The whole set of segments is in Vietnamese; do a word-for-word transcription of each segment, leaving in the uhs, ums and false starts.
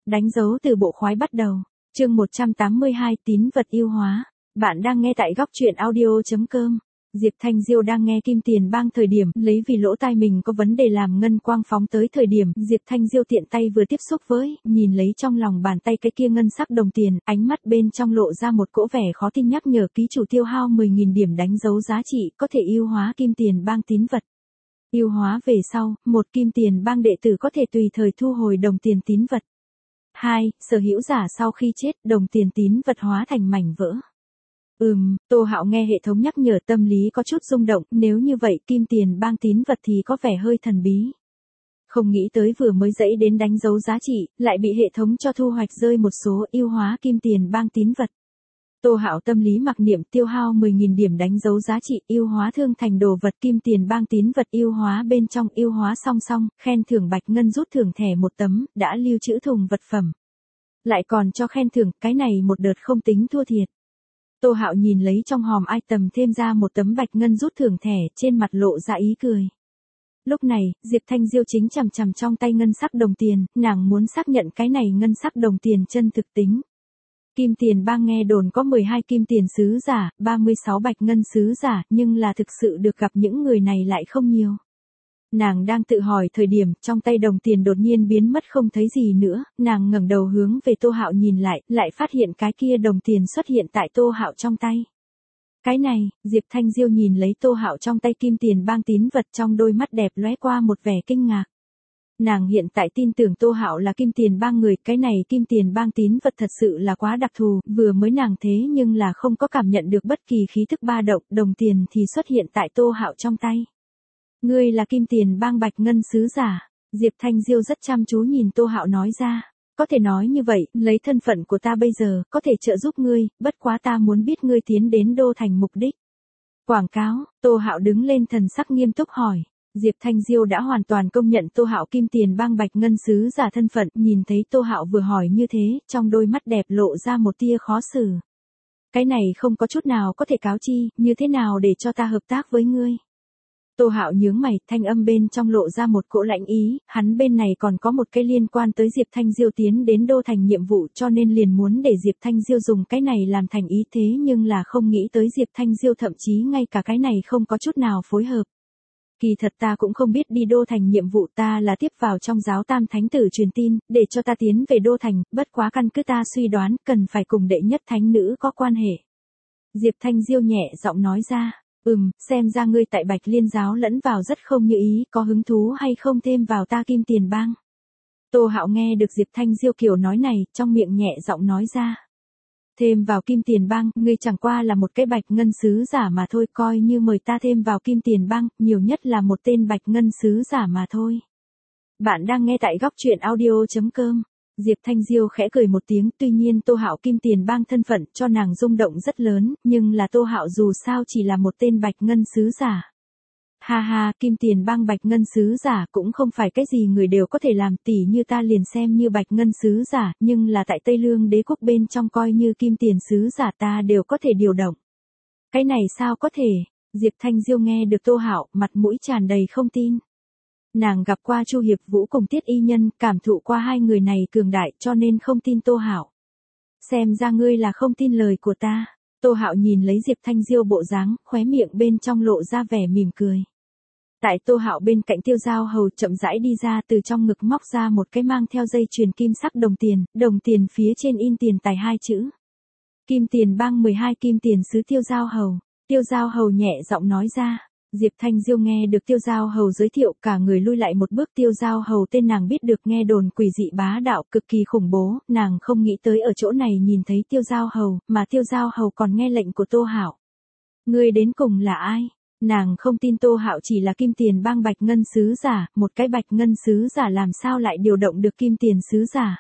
Đánh dấu từ bộ khoái bắt đầu. Chương một trăm tám mươi hai tín vật yêu hóa. Bạn đang nghe tại góc truyện audio chấm com. Diệp Thanh Diêu đang nghe Kim Tiền Bang thời điểm lấy vì lỗ tai mình có vấn đề làm ngân quang phóng tới thời điểm Diệp Thanh Diêu tiện tay vừa tiếp xúc với, nhìn lấy trong lòng bàn tay cái kia ngân sắc đồng tiền, ánh mắt bên trong lộ ra một cỗ vẻ khó tin nhắc nhở ký chủ tiêu hao mười nghìn điểm đánh dấu giá trị có thể yêu hóa Kim Tiền Bang tín vật. Yêu hóa về sau, một Kim Tiền Bang đệ tử có thể tùy thời thu hồi đồng tiền tín vật. hai. Sở hữu giả sau khi chết, đồng tiền tín vật hóa thành mảnh vỡ. Ừm, Tô Hạo nghe hệ thống nhắc nhở tâm lý có chút rung động, nếu như vậy Kim Tiền Bang tín vật thì có vẻ hơi thần bí. Không nghĩ tới vừa mới dãy đến đánh dấu giá trị, lại bị hệ thống cho thu hoạch rơi một số yêu hóa Kim Tiền Bang tín vật. Tô Hạo tâm lý mặc niệm tiêu hao mười nghìn điểm đánh dấu giá trị yêu hóa thương thành đồ vật Kim Tiền Bang tín vật yêu hóa bên trong yêu hóa song song, khen thưởng bạch ngân rút thưởng thẻ một tấm, đã lưu trữ thùng vật phẩm. Lại còn cho khen thưởng, cái này một đợt không tính thua thiệt. Tô Hạo nhìn lấy trong hòm item thêm ra một tấm bạch ngân rút thưởng thẻ, trên mặt lộ ra ý cười. Lúc này, Diệp Thanh Diêu chính chằm chằm trong tay ngân sắc đồng tiền, nàng muốn xác nhận cái này ngân sắc đồng tiền chân thực tính. Kim Tiền Bang nghe đồn có mười hai kim tiền sứ giả, ba mươi sáu bạch ngân sứ giả, nhưng là thực sự được gặp những người này lại không nhiều. Nàng đang tự hỏi thời điểm, trong tay đồng tiền đột nhiên biến mất không thấy gì nữa, nàng ngẩng đầu hướng về Tô Hạo nhìn lại, lại phát hiện cái kia đồng tiền xuất hiện tại Tô Hạo trong tay. Cái này, Diệp Thanh Diêu nhìn lấy Tô Hạo trong tay Kim Tiền Bang tín vật trong đôi mắt đẹp lóe qua một vẻ kinh ngạc. Nàng hiện tại tin tưởng Tô Hạo là Kim Tiền Bang người, cái này Kim Tiền Bang tín vật thật sự là quá đặc thù, vừa mới nàng thế nhưng là không có cảm nhận được bất kỳ khí thức ba động, đồng tiền thì xuất hiện tại Tô Hạo trong tay. Ngươi là Kim Tiền Bang bạch ngân sứ giả, Diệp Thanh Diêu rất chăm chú nhìn Tô Hạo nói ra, có thể nói như vậy, lấy thân phận của ta bây giờ, có thể trợ giúp ngươi, bất quá ta muốn biết ngươi tiến đến đô thành mục đích. Quảng cáo, Tô Hạo đứng lên thần sắc nghiêm túc hỏi. Diệp Thanh Diêu đã hoàn toàn công nhận Tô Hạo Kim Tiền Bang bạch ngân sứ giả thân phận, nhìn thấy Tô Hạo vừa hỏi như thế, trong đôi mắt đẹp lộ ra một tia khó xử. Cái này không có chút nào có thể cáo chi, như thế nào để cho ta hợp tác với ngươi? Tô Hạo nhướng mày, thanh âm bên trong lộ ra một cỗ lạnh ý, hắn bên này còn có một cái liên quan tới Diệp Thanh Diêu tiến đến đô thành nhiệm vụ cho nên liền muốn để Diệp Thanh Diêu dùng cái này làm thành ý thế nhưng là không nghĩ tới Diệp Thanh Diêu thậm chí ngay cả cái này không có chút nào phối hợp. Kỳ thật ta cũng không biết đi đô thành nhiệm vụ, ta là tiếp vào trong giáo tam thánh tử truyền tin, để cho ta tiến về đô thành, bất quá căn cứ ta suy đoán cần phải cùng đệ nhất thánh nữ có quan hệ. Diệp Thanh Diêu nhẹ giọng nói ra, ừm, xem ra ngươi tại Bạch Liên giáo lẫn vào rất không như ý, có hứng thú hay không thêm vào ta Kim Tiền Bang. Tô Hạo nghe được Diệp Thanh Diêu kiểu nói này, trong miệng nhẹ giọng nói ra. Thêm vào Kim Tiền Bang, ngươi chẳng qua là một cái bạch ngân sứ giả mà thôi, coi như mời ta thêm vào Kim Tiền Bang, nhiều nhất là một tên bạch ngân sứ giả mà thôi. Bạn đang nghe tại góc truyện audio chấm com. Diệp Thanh Diêu khẽ cười một tiếng, tuy nhiên Tô Hạo Kim Tiền Bang thân phận cho nàng rung động rất lớn, nhưng là Tô Hạo dù sao chỉ là một tên bạch ngân sứ giả. Ha ha, Kim Tiền Bang bạch ngân sứ giả cũng không phải cái gì người đều có thể làm, tỉ như ta liền xem như bạch ngân sứ giả, nhưng là tại Tây Lương đế quốc bên trong coi như kim tiền sứ giả ta đều có thể điều động. Cái này sao có thể? Diệp Thanh Diêu nghe được Tô Hạo, mặt mũi tràn đầy không tin. Nàng gặp qua Chu Hiệp Vũ cùng Tiết Y Nhân, cảm thụ qua hai người này cường đại cho nên không tin Tô Hạo. Xem ra ngươi là không tin lời của ta. Tô Hạo nhìn lấy Diệp Thanh Diêu bộ dáng, khóe miệng bên trong lộ ra vẻ mỉm cười. Tại Tô Hạo bên cạnh Tiêu Giao Hầu chậm rãi đi ra, từ trong ngực móc ra một cái mang theo dây chuyền kim sắc đồng tiền, đồng tiền phía trên in tiền tài hai chữ. Kim Tiền Bang mười hai kim tiền sứ Tiêu Giao Hầu. Tiêu Giao Hầu nhẹ giọng nói ra. Diệp Thanh Diêu nghe được Tiêu Giao Hầu giới thiệu, cả người lui lại một bước. Tiêu Giao Hầu tên nàng biết được, nghe đồn quỷ dị bá đạo cực kỳ khủng bố, nàng không nghĩ tới ở chỗ này nhìn thấy Tiêu Giao Hầu, mà Tiêu Giao Hầu còn nghe lệnh của Tô Hạo. Ngươi đến cùng là ai? Nàng không tin Tô Hạo chỉ là Kim Tiền Bang bạch ngân sứ giả, một cái bạch ngân sứ giả làm sao lại điều động được kim tiền sứ giả?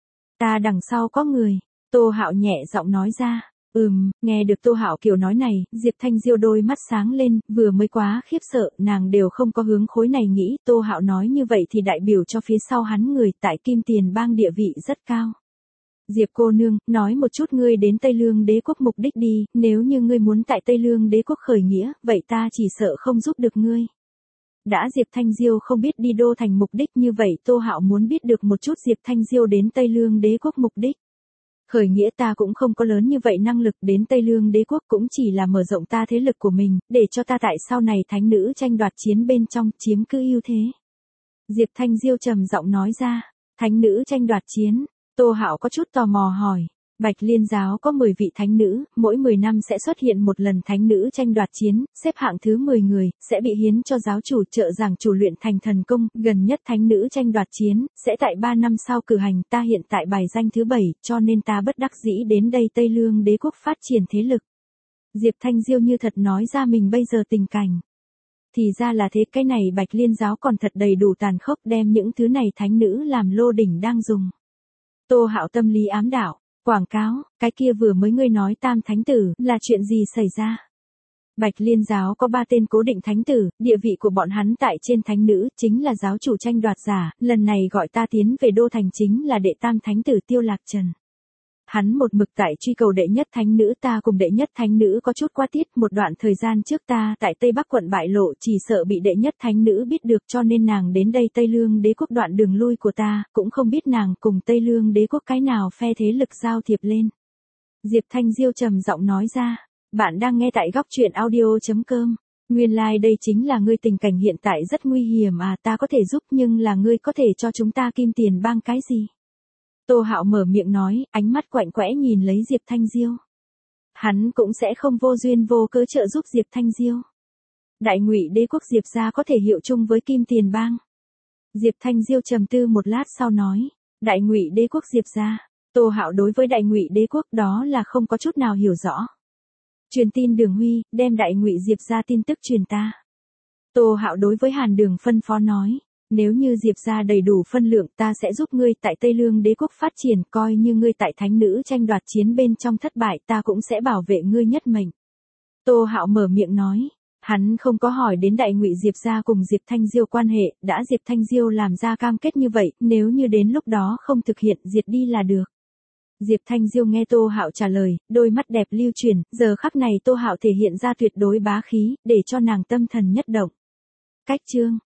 Ta đằng sau có người, Tô Hạo nhẹ giọng nói ra. Ừm, nghe được Tô Hạo kiểu nói này, Diệp Thanh Diêu đôi mắt sáng lên, vừa mới quá khiếp sợ, nàng đều không có hướng khối này nghĩ, Tô Hạo nói như vậy thì đại biểu cho phía sau hắn người tại Kim Tiền Bang địa vị rất cao. Diệp cô nương, nói một chút ngươi đến Tây Lương đế quốc mục đích đi, nếu như ngươi muốn tại Tây Lương đế quốc khởi nghĩa, vậy ta chỉ sợ không giúp được ngươi. Đã Diệp Thanh Diêu không biết đi đô thành mục đích như vậy Tô Hạo muốn biết được một chút Diệp Thanh Diêu đến Tây Lương đế quốc mục đích. Khởi nghĩa ta cũng không có lớn như vậy năng lực đến Tây Lương đế quốc cũng chỉ là mở rộng ta thế lực của mình, để cho ta tại sau này thánh nữ tranh đoạt chiến bên trong chiếm cứ ưu thế. Diệp Thanh Diêu trầm giọng nói ra, thánh nữ tranh đoạt chiến, Tô Hạo có chút tò mò hỏi. Bạch Liên giáo có mười vị thánh nữ, mỗi mười năm sẽ xuất hiện một lần thánh nữ tranh đoạt chiến, xếp hạng thứ mười người, sẽ bị hiến cho giáo chủ trợ giảng chủ luyện thành thần công, gần nhất thánh nữ tranh đoạt chiến, sẽ tại ba năm sau cử hành, ta hiện tại bài danh thứ bảy, cho nên ta bất đắc dĩ đến đây Tây Lương đế quốc phát triển thế lực. Diệp Thanh Diêu như thật nói ra mình bây giờ tình cảnh. Thì ra là thế, cái này Bạch Liên giáo còn thật đầy đủ tàn khốc, đem những thứ này thánh nữ làm lô đỉnh đang dùng. Tô Hạo tâm lý ám đạo. Quảng cáo, cái kia vừa mới ngươi nói tam thánh tử, là chuyện gì xảy ra? Bạch Liên giáo có ba tên cố định thánh tử, địa vị của bọn hắn tại trên thánh nữ, chính là giáo chủ tranh đoạt giả, lần này gọi ta tiến về đô thành chính là đệ tam thánh tử Tiêu Lạc Trần. Hắn một mực tại truy cầu đệ nhất thánh nữ, ta cùng đệ nhất thánh nữ có chút qua tiết, một đoạn thời gian trước ta tại Tây Bắc quận bại lộ, chỉ sợ bị đệ nhất thánh nữ biết được, cho nên nàng đến đây Tây Lương đế quốc đoạn đường lui của ta, cũng không biết nàng cùng Tây Lương đế quốc cái nào phe thế lực giao thiệp lên. Diệp Thanh Diêu trầm giọng nói ra, bạn đang nghe tại góc truyện audio chấm com. Nguyên lai like đây chính là ngươi, tình cảnh hiện tại rất nguy hiểm à, ta có thể giúp nhưng là ngươi có thể cho chúng ta kim tiền bang cái gì? Tô Hạo mở miệng nói, ánh mắt quạnh quẽ nhìn lấy Diệp Thanh Diêu. Hắn cũng sẽ không vô duyên vô cớ trợ giúp Diệp Thanh Diêu. Đại Ngụy đế quốc Diệp gia có thể hiệu chung với Kim Tiền bang. Diệp Thanh Diêu trầm tư một lát sau nói, Đại Ngụy đế quốc Diệp gia. Tô Hạo đối với Đại Ngụy đế quốc đó là không có chút nào hiểu rõ. Truyền tin Đường Huy, đem Đại Ngụy Diệp gia tin tức truyền ta. Tô Hạo đối với Hàn Đường phân phó nói. Nếu như Diệp gia đầy đủ phân lượng, ta sẽ giúp ngươi tại Tây Lương đế quốc phát triển, coi như ngươi tại thánh nữ tranh đoạt chiến bên trong thất bại, ta cũng sẽ bảo vệ ngươi nhất mệnh. Tô Hạo mở miệng nói, hắn không có hỏi đến Đại Ngụy Diệp gia cùng Diệp Thanh Diêu quan hệ, đã Diệp Thanh Diêu làm ra cam kết như vậy, nếu như đến lúc đó không thực hiện, diệt đi là được. Diệp Thanh Diêu nghe Tô Hạo trả lời, đôi mắt đẹp lưu chuyển, giờ khắc này Tô Hạo thể hiện ra tuyệt đối bá khí, để cho nàng tâm thần nhất động. Cách chương